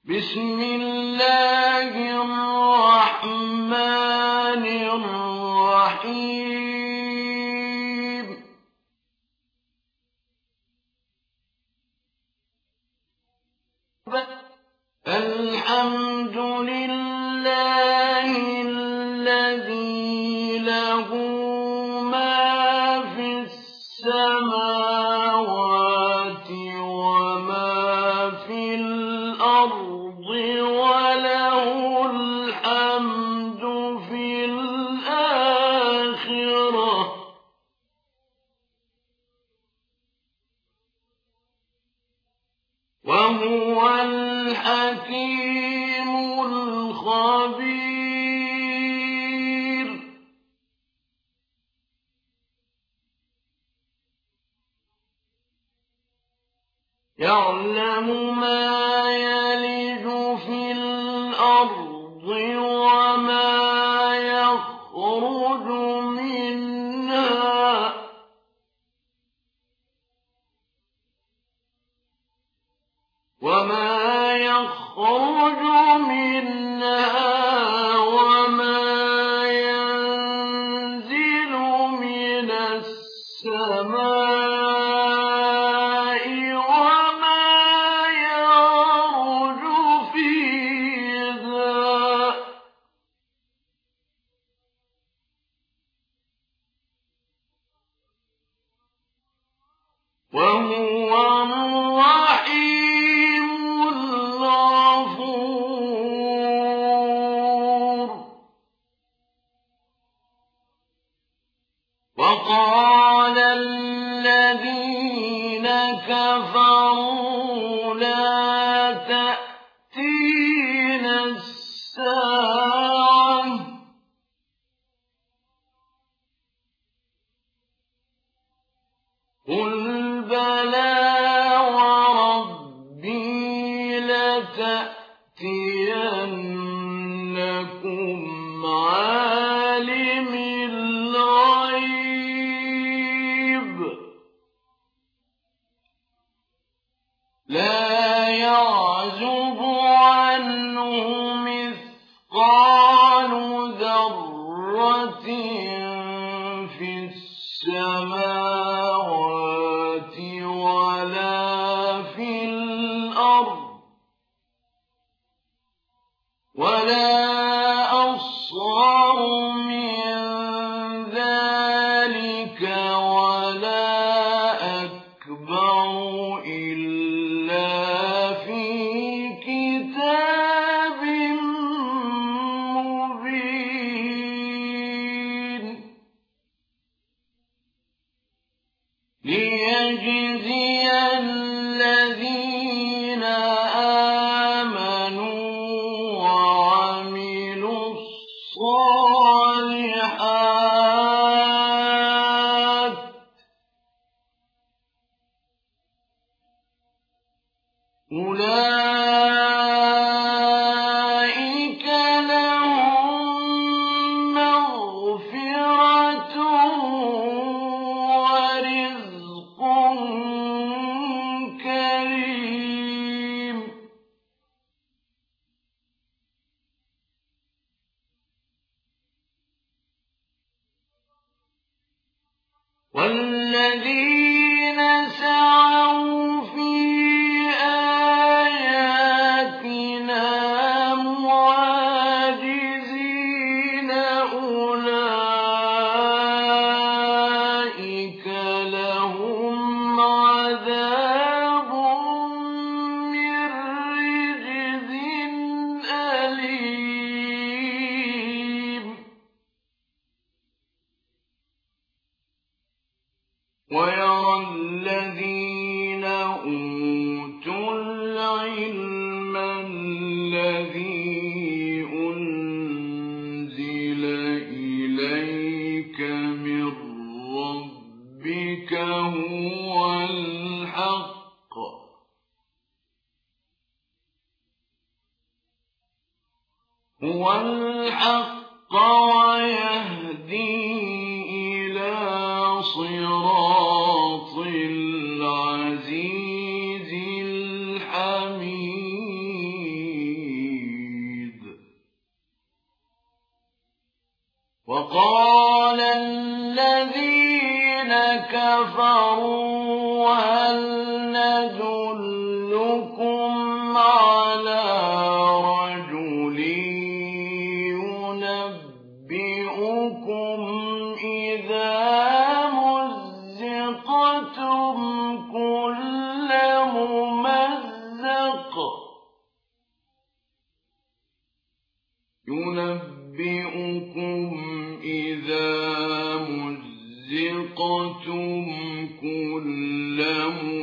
بسم الله الرحمن الرحيم الحمد لله الذي له ما في السماوات وما في الأرض وله الحمد في الآخرة وهو الحكيم الخبير يعلم ما يلج في الأرض وما يخرج منها وما ينزل من السماء وما يعرج فيها وهو الرحيم الغفور وقال الذين كفروا لا تأتينا الساعة قل بلى وربي لتأتينكم عالم الغيب لا يعزب عنه مثقال ذرة في السماوات ولا في الأرض ولا أصغر من ذلك ولا أكبر إلا في كتاب مبين ليجزي الذين آمنوا وعملوا الصالحات أولئك لهم مغفرة ورزق كريم والذين سعوا في آياتنا معاجزين أولئك لهم عذاب من رجز أليم ويرى الذين أوتوا العلم الذي أنزل إليك من ربك هو الحق ويهدي إلى صراط العزيز الحميد وقال الذين كفروا هل ندلكم على رجل ينبئكم إذا مزقتم كل ممزق إذا مزقتم كل